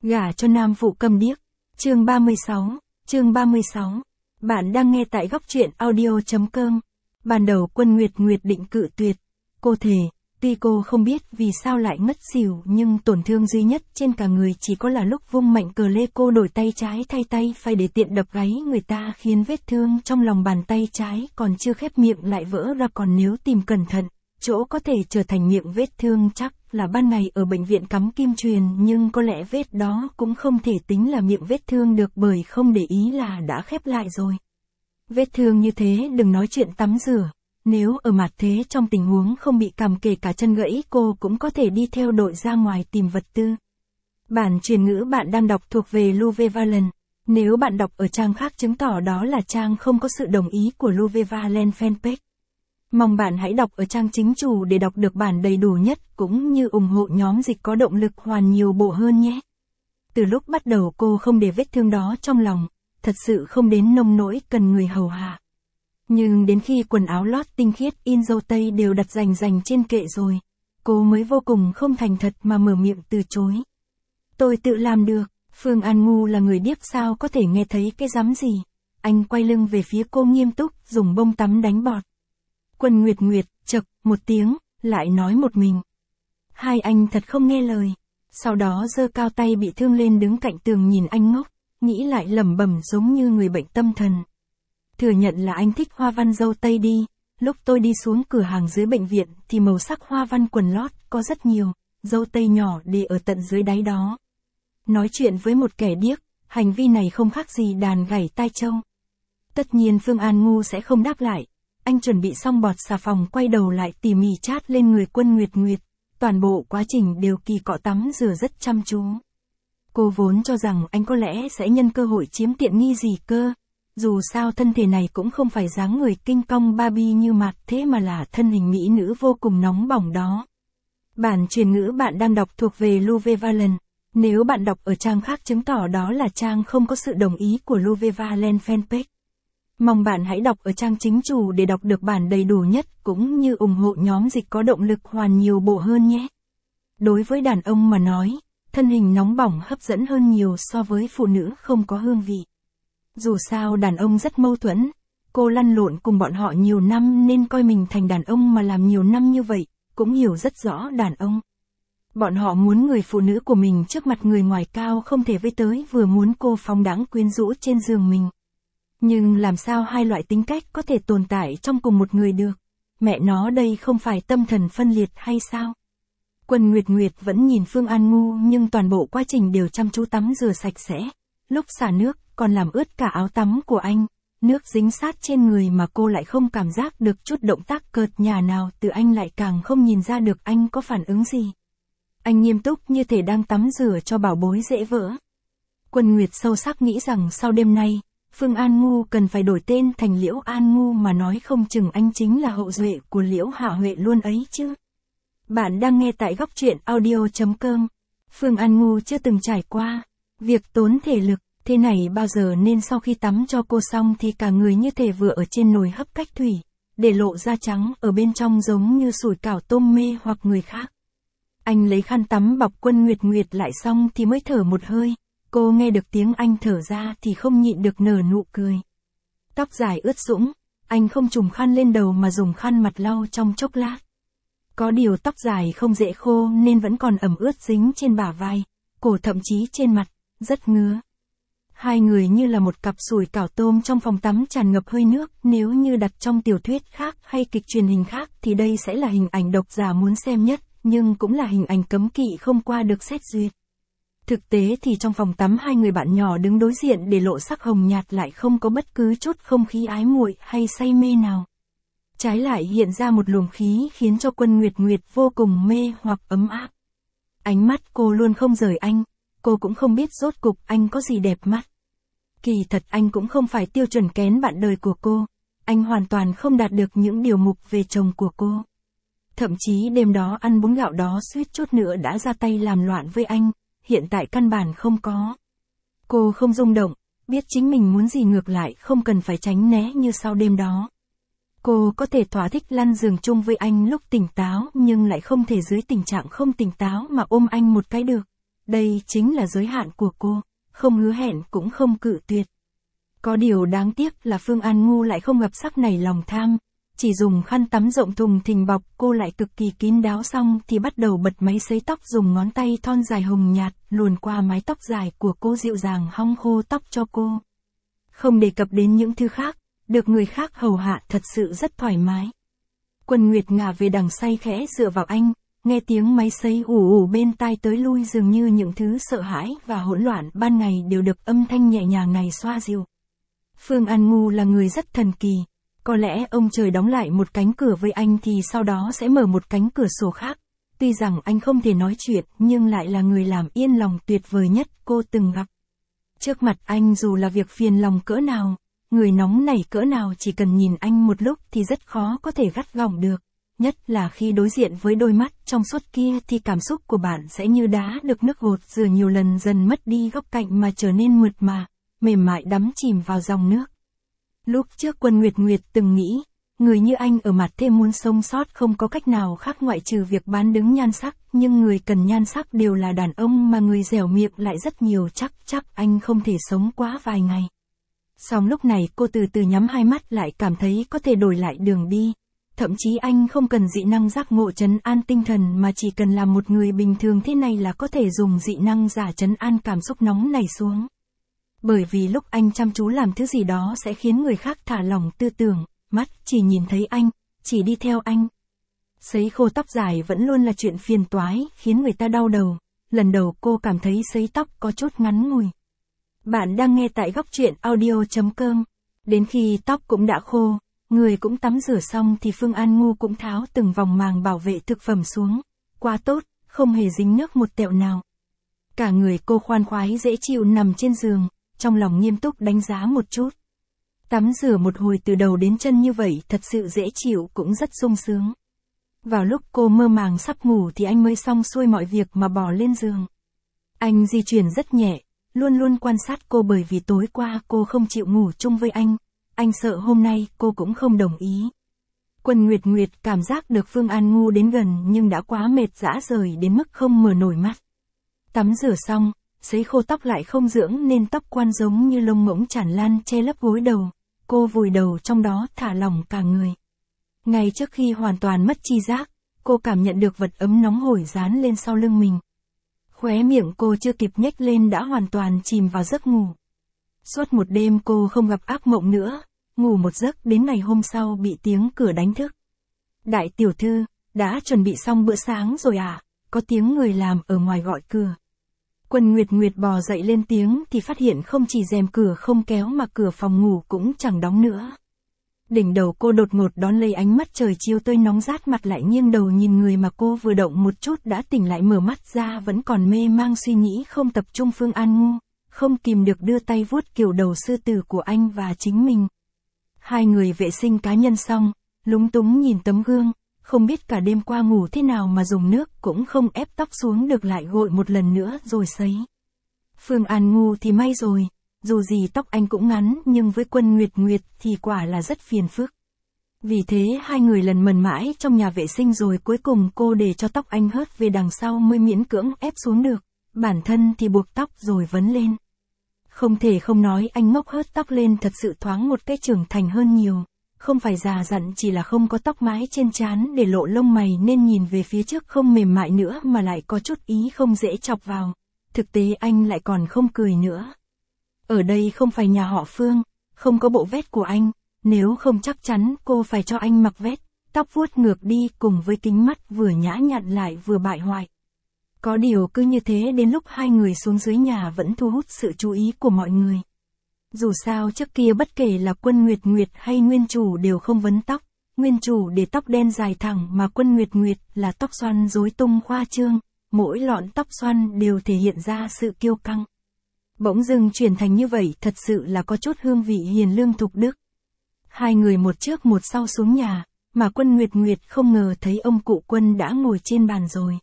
Gả cho nam phụ câm điếc. Chương 36. Bạn đang nghe tại góc truyện audio.com. Ban đầu Quân Nguyệt định cự tuyệt. Cô thề, tuy cô không biết vì sao lại ngất xỉu nhưng tổn thương duy nhất trên cả người chỉ có là lúc vung mạnh cờ lê cô đổi tay trái thay tay phải để tiện đập gáy người ta khiến vết thương trong lòng bàn tay trái còn chưa khép miệng lại vỡ ra, còn nếu tìm cẩn thận, chỗ có thể trở thành miệng vết thương chắc là ban ngày ở bệnh viện cắm kim truyền, nhưng có lẽ vết đó cũng không thể tính là miệng vết thương được bởi không để ý là đã khép lại rồi. Vết thương như thế đừng nói chuyện tắm rửa. Nếu ở mặt thế trong tình huống không bị cằm kể cả chân gãy cô cũng có thể đi theo đội ra ngoài tìm vật tư. Bản truyền ngữ bạn đang đọc thuộc về Louve Valen. Nếu bạn đọc ở trang khác chứng tỏ đó là trang không có sự đồng ý của Louve Valen fanpage. Mong bạn hãy đọc ở trang chính chủ để đọc được bản đầy đủ nhất cũng như ủng hộ nhóm dịch có động lực hoàn nhiều bộ hơn nhé. Từ lúc bắt đầu cô không để vết thương đó trong lòng, thật sự không đến nông nỗi cần người hầu hạ. Nhưng đến khi quần áo lót tinh khiết in dâu tây đều đặt rành trên kệ rồi, cô mới vô cùng không thành thật mà mở miệng từ chối. Tôi tự làm được. Phương An ngu là người điếc sao có thể nghe thấy cái rắm gì. Anh quay lưng về phía cô nghiêm túc dùng bông tắm đánh bọt. Quân Nguyệt chậc một tiếng, lại nói một mình. Hai anh thật không nghe lời. Sau đó giơ cao tay bị thương lên đứng cạnh tường nhìn anh ngốc, nghĩ lại lẩm bẩm giống như người bệnh tâm thần. Thừa nhận là anh thích hoa văn dâu tây đi, lúc tôi đi xuống cửa hàng dưới bệnh viện thì màu sắc hoa văn quần lót có rất nhiều, dâu tây nhỏ để ở tận dưới đáy đó. Nói chuyện với một kẻ điếc, hành vi này không khác gì đàn gảy tai trâu. Tất nhiên Phương An ngu sẽ không đáp lại. Anh chuẩn bị xong bọt xà phòng quay đầu lại tỉ mỉ chát lên người Quân Nguyệt. Toàn bộ quá trình đều kỳ cọ tắm rửa rất chăm chú. Cô vốn cho rằng anh có lẽ sẽ nhân cơ hội chiếm tiện nghi gì cơ. Dù sao thân thể này cũng không phải dáng người kinh cong Barbie như mặt thế mà là thân hình mỹ nữ vô cùng nóng bỏng đó. Bản truyền ngữ bạn đang đọc thuộc về Louve Valen. Nếu bạn đọc ở trang khác chứng tỏ đó là trang không có sự đồng ý của Louve Valen fanpage. Mong bạn hãy đọc ở trang chính chủ để đọc được bản đầy đủ nhất cũng như ủng hộ nhóm dịch có động lực hoàn nhiều bộ hơn nhé. Đối với đàn ông mà nói, thân hình nóng bỏng hấp dẫn hơn nhiều so với phụ nữ không có hương vị. Dù sao đàn ông rất mâu thuẫn, cô lăn lộn cùng bọn họ nhiều năm nên coi mình thành đàn ông mà làm nhiều năm như vậy, cũng hiểu rất rõ đàn ông. Bọn họ muốn người phụ nữ của mình trước mặt người ngoài cao không thể với tới vừa muốn cô phóng đãng quyến rũ trên giường mình. Nhưng làm sao hai loại tính cách có thể tồn tại trong cùng một người được? Mẹ nó đây không phải tâm thần phân liệt hay sao? Quân Nguyệt vẫn nhìn Phương An ngu nhưng toàn bộ quá trình đều chăm chú tắm rửa sạch sẽ. Lúc xả nước, còn làm ướt cả áo tắm của anh. Nước dính sát trên người mà cô lại không cảm giác được chút động tác cợt nhả nào từ anh, lại càng không nhìn ra được anh có phản ứng gì. Anh nghiêm túc như thể đang tắm rửa cho bảo bối dễ vỡ. Quân Nguyệt sâu sắc nghĩ rằng sau đêm nay, Phương An ngu cần phải đổi tên thành Liễu An ngu mà nói không chừng anh chính là hậu duệ của Liễu Hạ Huệ luôn ấy chứ. Bạn đang nghe tại góc truyện audio.com. Phương An ngu chưa từng trải qua việc tốn thể lực thế này bao giờ nên sau khi tắm cho cô xong thì cả người như thể vừa ở trên nồi hấp cách thủy, để lộ da trắng ở bên trong giống như sủi cảo tôm mê hoặc người khác. Anh lấy khăn tắm bọc Quân Nguyệt lại xong thì mới thở một hơi. Cô nghe được tiếng anh thở ra thì không nhịn được nở nụ cười. Tóc dài ướt sũng, anh không trùm khăn lên đầu mà dùng khăn mặt lau trong chốc lát. Có điều tóc dài không dễ khô nên vẫn còn ẩm ướt dính trên bả vai, cổ thậm chí trên mặt, rất ngứa. Hai người như là một cặp sủi cảo tôm trong phòng tắm tràn ngập hơi nước, nếu như đặt trong tiểu thuyết khác hay kịch truyền hình khác thì đây sẽ là hình ảnh độc giả muốn xem nhất, nhưng cũng là hình ảnh cấm kỵ không qua được xét duyệt. Thực tế thì trong phòng tắm hai người bạn nhỏ đứng đối diện để lộ sắc hồng nhạt lại không có bất cứ chút không khí ái muội hay say mê nào. Trái lại hiện ra một luồng khí khiến cho Quân Nguyệt vô cùng mê hoặc ấm áp. Ánh mắt cô luôn không rời anh, cô cũng không biết rốt cục anh có gì đẹp mắt. Kỳ thật anh cũng không phải tiêu chuẩn kén bạn đời của cô, anh hoàn toàn không đạt được những điều mục về chồng của cô. Thậm chí đêm đó ăn bún gạo đó suýt chút nữa đã ra tay làm loạn với anh. Hiện tại căn bản không có. Cô không rung động, biết chính mình muốn gì ngược lại không cần phải tránh né như sau đêm đó. Cô có thể thỏa thích lăn giường chung với anh lúc tỉnh táo nhưng lại không thể dưới tình trạng không tỉnh táo mà ôm anh một cái được. đây chính là giới hạn của cô, không hứa hẹn cũng không cự tuyệt. Có điều đáng tiếc là Phương An Ngu lại không gặp sắc nảy lòng tham, chỉ dùng khăn tắm rộng thùng thình bọc cô lại cực kỳ kín đáo xong thì bắt đầu bật máy sấy tóc, dùng ngón tay thon dài hồng nhạt luồn qua mái tóc dài của cô, dịu dàng hong khô tóc cho cô. Không đề cập đến những thứ khác, được người khác hầu hạ thật sự rất thoải mái. Quân Nguyệt ngả về đằng say khẽ dựa vào anh, nghe tiếng máy sấy ù ù bên tai tới lui, dường như những thứ sợ hãi và hỗn loạn ban ngày đều được âm thanh nhẹ nhàng này xoa dịu. Phương An Ngu là người rất thần kỳ, có lẽ ông trời đóng lại một cánh cửa với anh thì sau đó sẽ mở một cánh cửa sổ khác. Tuy rằng anh không thể nói chuyện nhưng lại là người làm yên lòng tuyệt vời nhất cô từng gặp. Trước mặt anh dù là việc phiền lòng cỡ nào, người nóng nảy cỡ nào, chỉ cần nhìn anh một lúc thì rất khó có thể gắt gỏng được. Nhất là khi đối diện với đôi mắt trong suốt kia thì cảm xúc của bạn sẽ như đá được nước gột rửa nhiều lần dần mất đi góc cạnh mà trở nên mượt mà, mềm mại đắm chìm vào dòng nước. Lúc trước Quân Nguyệt từng nghĩ, người như anh ở mặt thế muốn sống sót không có cách nào khác ngoại trừ việc bán đứng nhan sắc, nhưng người cần nhan sắc đều là đàn ông mà người dẻo miệng lại rất nhiều, chắc anh không thể sống quá vài ngày. Song lúc này cô từ từ nhắm hai mắt lại, cảm thấy có thể đổi lại đường đi. Thậm chí anh không cần dị năng giác ngộ trấn an tinh thần mà chỉ cần là một người bình thường thế này là có thể dùng dị năng giả trấn an cảm xúc nóng nảy xuống. Bởi vì lúc anh chăm chú làm thứ gì đó sẽ khiến người khác thả lỏng tư tưởng, mắt chỉ nhìn thấy anh, chỉ đi theo anh. Sấy khô tóc dài vẫn luôn là chuyện phiền toái, khiến người ta đau đầu. Lần đầu cô cảm thấy sấy tóc có chút ngắn ngủi. Bạn đang nghe tại góc truyện audio.com. Đến khi tóc cũng đã khô, người cũng tắm rửa xong thì Phương An Ngu cũng tháo từng vòng màng bảo vệ thực phẩm xuống. Quá tốt, không hề dính nước một tẹo nào. Cả người cô khoan khoái dễ chịu nằm trên giường, trong lòng nghiêm túc đánh giá một chút. Tắm rửa một hồi từ đầu đến chân như vậy thật sự dễ chịu, cũng rất sung sướng. Vào lúc cô mơ màng sắp ngủ thì anh mới xong xuôi mọi việc mà bò lên giường. Anh di chuyển rất nhẹ, luôn luôn quan sát cô, bởi vì tối qua cô không chịu ngủ chung với anh sợ hôm nay cô cũng không đồng ý. Quân Nguyệt cảm giác được Phương An Ngu đến gần nhưng đã quá mệt rã rời đến mức không mở nổi mắt. Tắm rửa xong, sấy khô tóc lại không dưỡng nên tóc quan giống như lông ngỗng tràn lan che lấp gối đầu, cô vùi đầu trong đó thả lỏng cả người. Ngay trước khi hoàn toàn mất tri giác, cô cảm nhận được vật ấm nóng hổi dán lên sau lưng mình. Khóe miệng cô chưa kịp nhếch lên đã hoàn toàn chìm vào giấc ngủ. Suốt một đêm cô không gặp ác mộng nữa, ngủ một giấc đến ngày hôm sau bị tiếng cửa đánh thức. Đại tiểu thư, đã chuẩn bị xong bữa sáng rồi à? Có tiếng người làm ở ngoài gọi cửa. Quân Nguyệt bò dậy lên tiếng thì phát hiện không chỉ rèm cửa không kéo mà cửa phòng ngủ cũng chẳng đóng nữa. Đỉnh đầu cô đột ngột đón lấy ánh mắt trời chiều tươi nóng rát, mặt lại nghiêng đầu nhìn người mà cô vừa động một chút đã tỉnh lại, mở mắt ra vẫn còn mê mang suy nghĩ không tập trung. Phương An Ngu không kìm được đưa tay vuốt kiểu đầu sư tử của anh và chính mình. Hai người vệ sinh cá nhân xong, lúng túng nhìn tấm gương, không biết cả đêm qua ngủ thế nào mà dùng nước cũng không ép tóc xuống được, lại gội một lần nữa rồi sấy. Phương An Ngu thì may rồi, dù gì tóc anh cũng ngắn nhưng với Quân Nguyệt thì quả là rất phiền phức. Vì thế hai người lần mần mãi trong nhà vệ sinh rồi cuối cùng cô để cho tóc anh hớt về đằng sau mới miễn cưỡng ép xuống được, bản thân thì buộc tóc rồi vấn lên. Không thể không nói anh ngốc hớt tóc lên thật sự thoáng một cái trưởng thành hơn nhiều. Không phải già dặn, chỉ là không có tóc mái trên trán để lộ lông mày nên nhìn về phía trước không mềm mại nữa mà lại có chút ý không dễ chọc vào. Thực tế anh lại còn không cười nữa. Ở đây không phải nhà họ Phương, không có bộ vest của anh, nếu không chắc chắn cô phải cho anh mặc vest, tóc vuốt ngược đi cùng với kính mắt vừa nhã nhặn lại vừa bại hoại. Có điều cứ như thế đến lúc hai người xuống dưới nhà vẫn thu hút sự chú ý của mọi người. Dù sao trước kia bất kể là Quân Nguyệt hay nguyên chủ đều không vấn tóc, nguyên chủ để tóc đen dài thẳng mà Quân Nguyệt là tóc xoăn rối tung khoa trương, mỗi lọn tóc xoăn đều thể hiện ra sự kiêu căng. Bỗng dưng chuyển thành như vậy thật sự là có chút hương vị hiền lương thục đức. Hai người một trước một sau xuống nhà, mà Quân Nguyệt không ngờ thấy ông cụ Quân đã ngồi trên bàn rồi.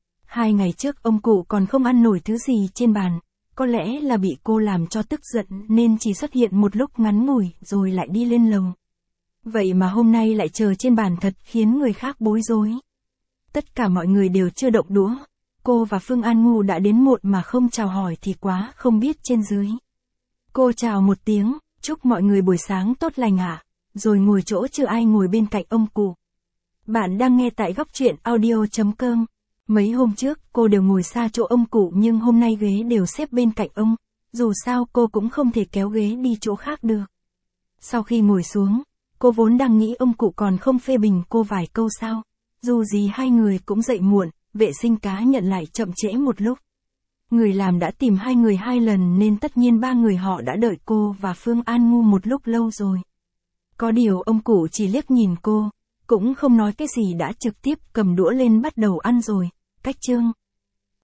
2 ngày trước ông cụ còn không ăn nổi thứ gì trên bàn. Có lẽ là bị cô làm cho tức giận nên chỉ xuất hiện một lúc ngắn ngủi rồi lại đi lên lầu. Vậy mà hôm nay lại chờ trên bàn thật khiến người khác bối rối. Tất cả mọi người đều chưa động đũa. cô và Phương An Ngu đã đến muộn mà không chào hỏi thì quá không biết trên dưới. Cô chào một tiếng, chúc mọi người buổi sáng tốt lành ạ, rồi ngồi chỗ chưa ai ngồi bên cạnh ông cụ. Bạn đang nghe tại góc truyện audio.com. Mấy hôm trước cô đều ngồi xa chỗ ông cụ nhưng hôm nay ghế đều xếp bên cạnh ông, dù sao cô cũng không thể kéo ghế đi chỗ khác được. Sau khi ngồi xuống, cô vốn đang nghĩ ông cụ còn không phê bình cô vài câu sao, dù gì hai người cũng dậy muộn, vệ sinh cá nhận lại chậm trễ một lúc. Người làm đã tìm hai người 2 lần nên tất nhiên 3 người họ đã đợi cô và Phương An Ngu một lúc lâu rồi. Có điều ông cụ chỉ liếc nhìn cô, cũng không nói cái gì đã trực tiếp cầm đũa lên bắt đầu ăn rồi. Cách chương